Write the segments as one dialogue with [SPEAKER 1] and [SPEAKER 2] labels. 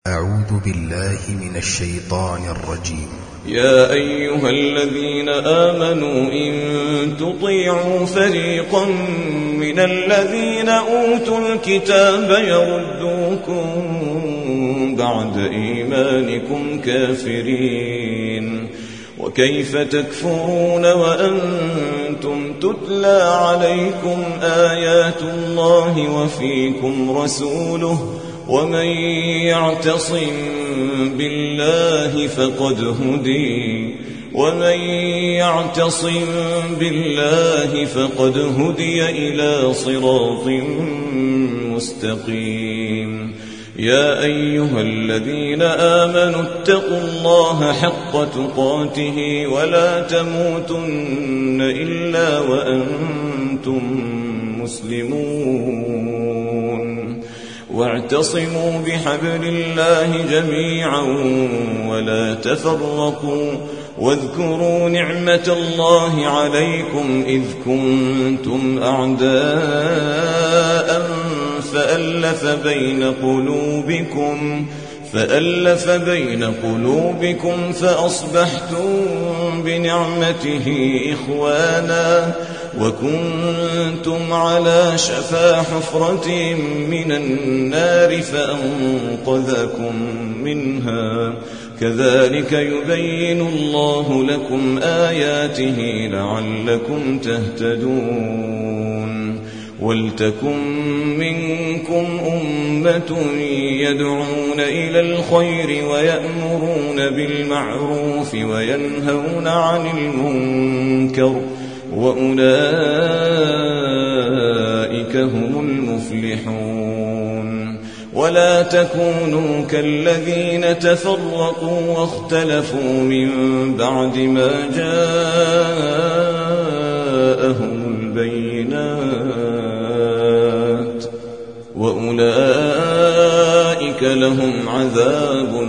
[SPEAKER 1] أعوذ بالله من الشيطان الرجيم.
[SPEAKER 2] يا أيها الذين آمنوا إن تطيعوا فريقا من الذين أوتوا الكتاب يردوكم بعد إيمانكم كافرين، وكيف تكفرون وأنتم تتلى عليكم آيات الله وفيكم رسوله، ومن يعتصم بالله فقد هدي إلى صراط مستقيم. يا أيها الذين آمنوا اتقوا الله حق تقاته ولا تموتن إلا وأنتم مسلمون، واعتصموا بحبل الله جميعا ولا تفرقوا، واذكروا نعمة الله عليكم إذ كنتم أعداء فألف بين قلوبكم فأصبحتم بنعمته إخوانا، وكنتم على شفا حفرة من النار فأنقذكم منها، كذلك يبين الله لكم آياته لعلكم تهتدون. ولتكن منكم أمة يدعون إلى الخير ويأمرون بالمعروف وينهون عن المنكر، وأولئك هم المفلحون. ولا تكونوا كالذين تفرقوا واختلفوا من بعد ما جاءهم البينات، وأولئك لهم عذاب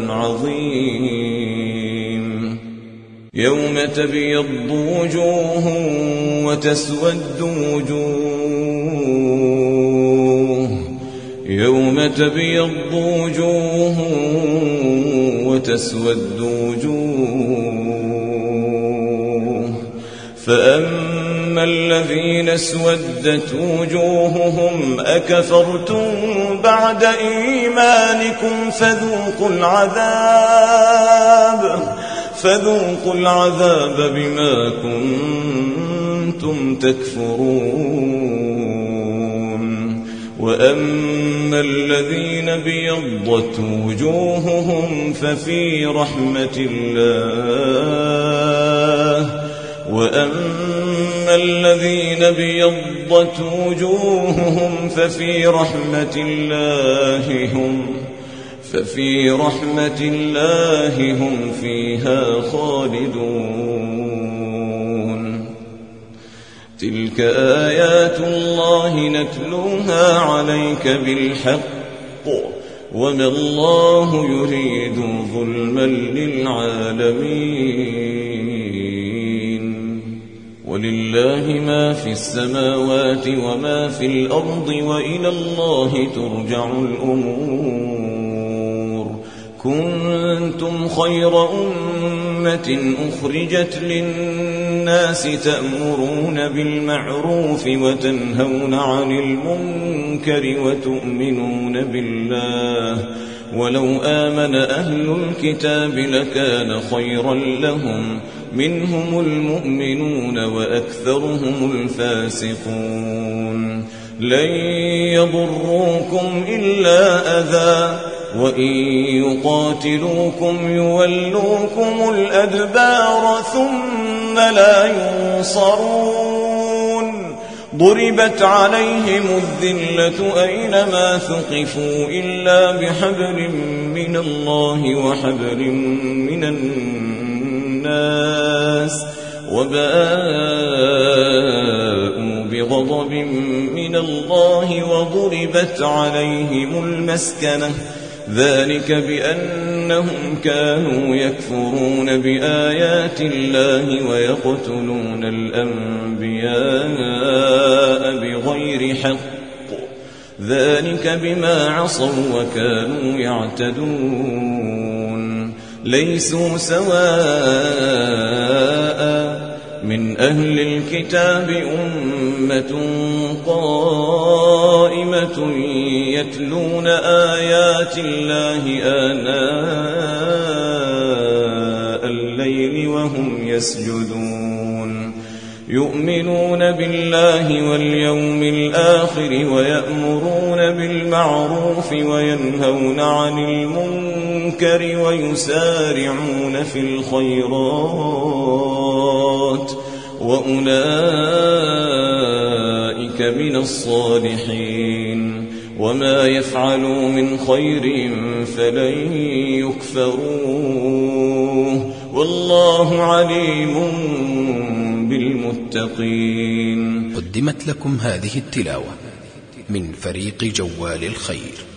[SPEAKER 2] عظيم. يوم تبيض وجوه وتسود وجوه، فأما الذين اسودت وجوههم أكفرتم بعد إيمانكم فذوقوا العذاب بما كنتم تكفرون. وأما الذين ابيضت وجوههم ففي رحمة الله هم فيها خالدون. تلك آيات الله نتلوها عليك بالحق، وما الله يريد ظلما للعالمين. ولله ما في السماوات وما في الأرض، وإلى الله ترجع الأمور. كنتم خير أمة أخرجت للناس تأمرون بالمعروف وتنهون عن المنكر وتؤمنون بالله، ولو آمن أهل الكتاب لكان خيرا لهم، منهم المؤمنون وأكثرهم الفاسقون. لن يضروكم إلا أذى، وإن يقاتلوكم يولوكم الأدبار ثم لا ينصرون. ضربت عليهم الذلة أينما ثقفوا إلا بحبل من الله وحبل من الناس، وباءوا بغضب من الله وضربت عليهم المسكنة، ذلك بأنهم كانوا يكفرون بآيات الله ويقتلون الأنبياء بغير حق، ذلك بما عصوا وكانوا يعتدون ليسوا سواء من أهل الكتاب أمة قائمة يتلون آيات الله آناء الليل وهم يسجدون يؤمنون بالله واليوم الآخر ويأمرون بالمعروف وينهون عن المنكر ويسارعون في الخيرات وأولئك من الصالحين وما يفعلوا من خير فلن يكفروه والله عليم بالمتقين.
[SPEAKER 1] قدمت لكم هذه التلاوة من فريق جوال الخير.